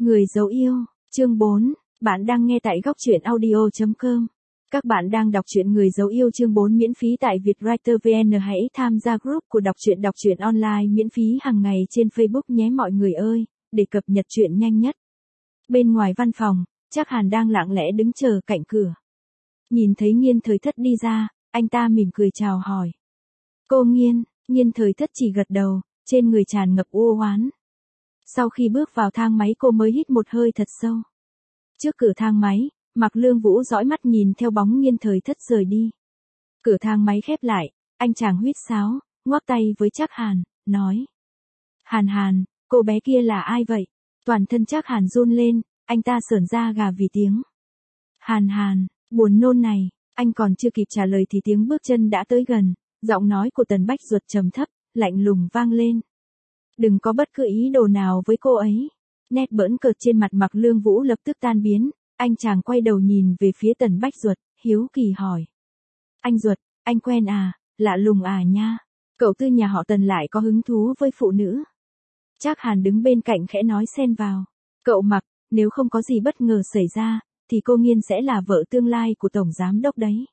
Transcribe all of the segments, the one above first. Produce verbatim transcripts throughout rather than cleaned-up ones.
Người dấu yêu, chương bốn, bạn đang nghe tại góc truyện audio chấm com. Các bạn đang đọc truyện Người dấu yêu chương bốn miễn phí tại Vietwriter vê en, hãy tham gia group của đọc truyện đọc truyện online miễn phí hàng ngày trên Facebook nhé mọi người ơi, để cập nhật truyện nhanh nhất. Bên ngoài văn phòng, Trác Hàn đang lặng lẽ đứng chờ cạnh cửa. Nhìn thấy Nghiên Thời Thất đi ra, anh ta mỉm cười chào hỏi. Cô Nghiên, Nghiên Thời Thất chỉ gật đầu, trên người tràn ngập u oán. Sau khi bước vào thang máy cô mới hít một hơi thật sâu. Trước cửa thang máy, Mạc Lương Vũ dõi mắt nhìn theo bóng Nghiên Thời Thất rời đi. Cửa thang máy khép lại, anh chàng huýt sáo, ngoắc tay với Trác Hàn, nói. Hàn Hàn, cô bé kia là ai vậy? Toàn thân Trác Hàn run lên, anh ta sởn da gà vì tiếng. Hàn Hàn, buồn nôn này, anh còn chưa kịp trả lời thì tiếng bước chân đã tới gần, giọng nói của Tần Bách Duật trầm thấp, lạnh lùng vang lên. Đừng có bất cứ ý đồ nào với cô ấy. Nét bỡn cợt trên mặt Mạc Lương Vũ lập tức tan biến, anh chàng quay đầu nhìn về phía Tần Bách Duật, hiếu kỳ hỏi. Anh Duật, anh quen à, lạ lùng à nha, cậu Tư nhà họ Tần lại có hứng thú với phụ nữ. Trác Hàn đứng bên cạnh khẽ nói xen vào. Cậu Mạc, nếu không có gì bất ngờ xảy ra, thì cô Nghiên sẽ là vợ tương lai của Tổng Giám Đốc đấy.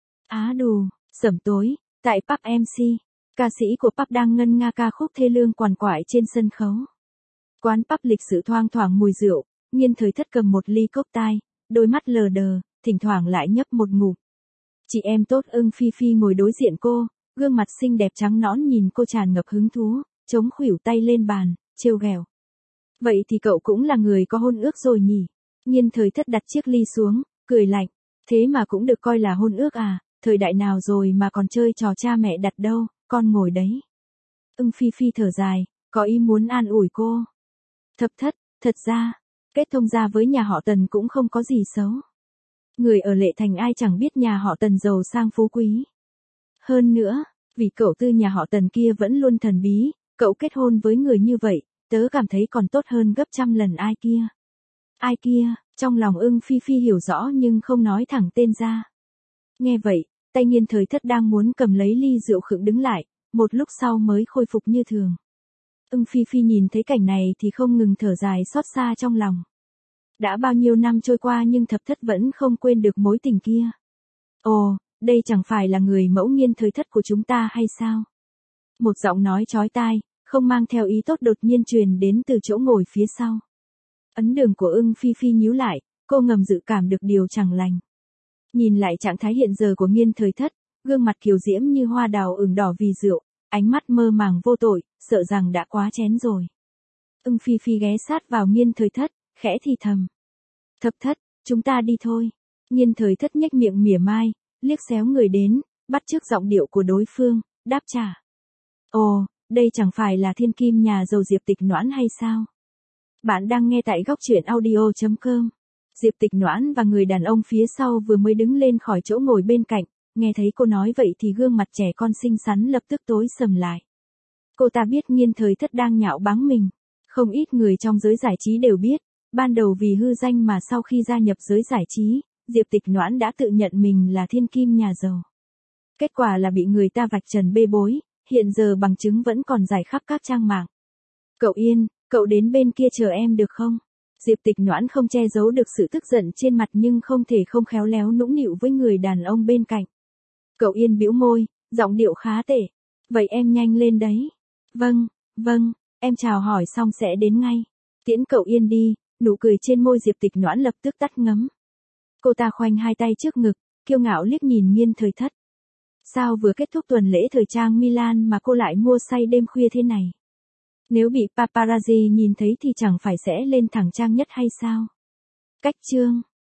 Á đù, sẩm tối, tại pub em xê. Ca sĩ của pub đang ngân nga ca khúc thê lương quằn quại trên sân khấu. Quán pub lịch sự thoang thoảng mùi rượu, Nghiên Thời Thất cầm một ly cốc tai, đôi mắt lờ đờ, thỉnh thoảng lại nhấp một ngụm. Chị em tốt Ưng Phi Phi ngồi đối diện cô, gương mặt xinh đẹp trắng nõn nhìn cô tràn ngập hứng thú, chống khuỷu tay lên bàn, trêu ghẹo. Vậy thì cậu cũng là người có hôn ước rồi nhỉ? Nghiên Thời Thất đặt chiếc ly xuống, cười lạnh. Thế mà cũng được coi là hôn ước à, thời đại nào rồi mà còn chơi trò cha mẹ đặt đâu. Con ngồi đấy. Ưng Phi Phi thở dài, có ý muốn an ủi cô. Thập Thất, thật ra, kết thông gia với nhà họ Tần cũng không có gì xấu. Người ở Lệ Thành ai chẳng biết nhà họ Tần giàu sang phú quý. Hơn nữa, vì cậu Tư nhà họ Tần kia vẫn luôn thần bí, cậu kết hôn với người như vậy, tớ cảm thấy còn tốt hơn gấp trăm lần ai kia. Ai kia, trong lòng Ưng Phi Phi hiểu rõ nhưng không nói thẳng tên ra. Nghe vậy, tay Nghiên Thời Thất đang muốn cầm lấy ly rượu khựng đứng lại, một lúc sau mới khôi phục như thường. Ưng Phi Phi nhìn thấy cảnh này thì không ngừng thở dài xót xa trong lòng. Đã bao nhiêu năm trôi qua nhưng Thập Thất vẫn không quên được mối tình kia. Ồ, đây chẳng phải là người mẫu Nghiên Thời Thất của chúng ta hay sao? Một giọng nói chói tai, không mang theo ý tốt đột nhiên truyền đến từ chỗ ngồi phía sau. Ấn đường của Ưng Phi Phi nhíu lại, cô ngầm dự cảm được điều chẳng lành. Nhìn lại trạng thái hiện giờ của Nghiên Thời Thất, gương mặt kiều diễm như hoa đào ửng đỏ vì rượu, ánh mắt mơ màng vô tội, sợ rằng đã quá chén rồi. Ưng Phi Phi ghé sát vào Nghiên Thời Thất, khẽ thì thầm. Thập Thất, chúng ta đi thôi. Nghiên Thời Thất nhếch miệng mỉa mai, liếc xéo người đến, bắt chước giọng điệu của đối phương, đáp trả. Ồ, đây chẳng phải là thiên kim nhà giàu Diệp Tịch Noãn hay sao? Bạn đang nghe tại góc truyện audio chấm com. Diệp Tịch Noãn và người đàn ông phía sau vừa mới đứng lên khỏi chỗ ngồi bên cạnh, nghe thấy cô nói vậy thì gương mặt trẻ con xinh xắn lập tức tối sầm lại. Cô ta biết Nghiên Thời Thất đang nhạo báng mình. Không ít người trong giới giải trí đều biết, ban đầu vì hư danh mà sau khi gia nhập giới giải trí, Diệp Tịch Noãn đã tự nhận mình là thiên kim nhà giàu. Kết quả là bị người ta vạch trần bê bối, hiện giờ bằng chứng vẫn còn rải khắp các trang mạng. Cậu Yên, cậu đến bên kia chờ em được không? Diệp Tịch Noãn không che giấu được sự tức giận trên mặt nhưng không thể không khéo léo nũng nịu với người đàn ông bên cạnh. Cậu Yên bĩu môi, giọng điệu khá tệ. Vậy em nhanh lên đấy. Vâng, vâng, em chào hỏi xong sẽ đến ngay. Tiễn cậu Yên đi, nụ cười trên môi Diệp Tịch Noãn lập tức tắt ngấm. Cô ta khoanh hai tay trước ngực, kiêu ngạo liếc nhìn Nghiên Thời Thất. Sao vừa kết thúc tuần lễ thời trang Milan mà cô lại mua say đêm khuya thế này? Nếu bị paparazzi nhìn thấy thì chẳng phải sẽ lên thẳng trang nhất hay sao? Cách chương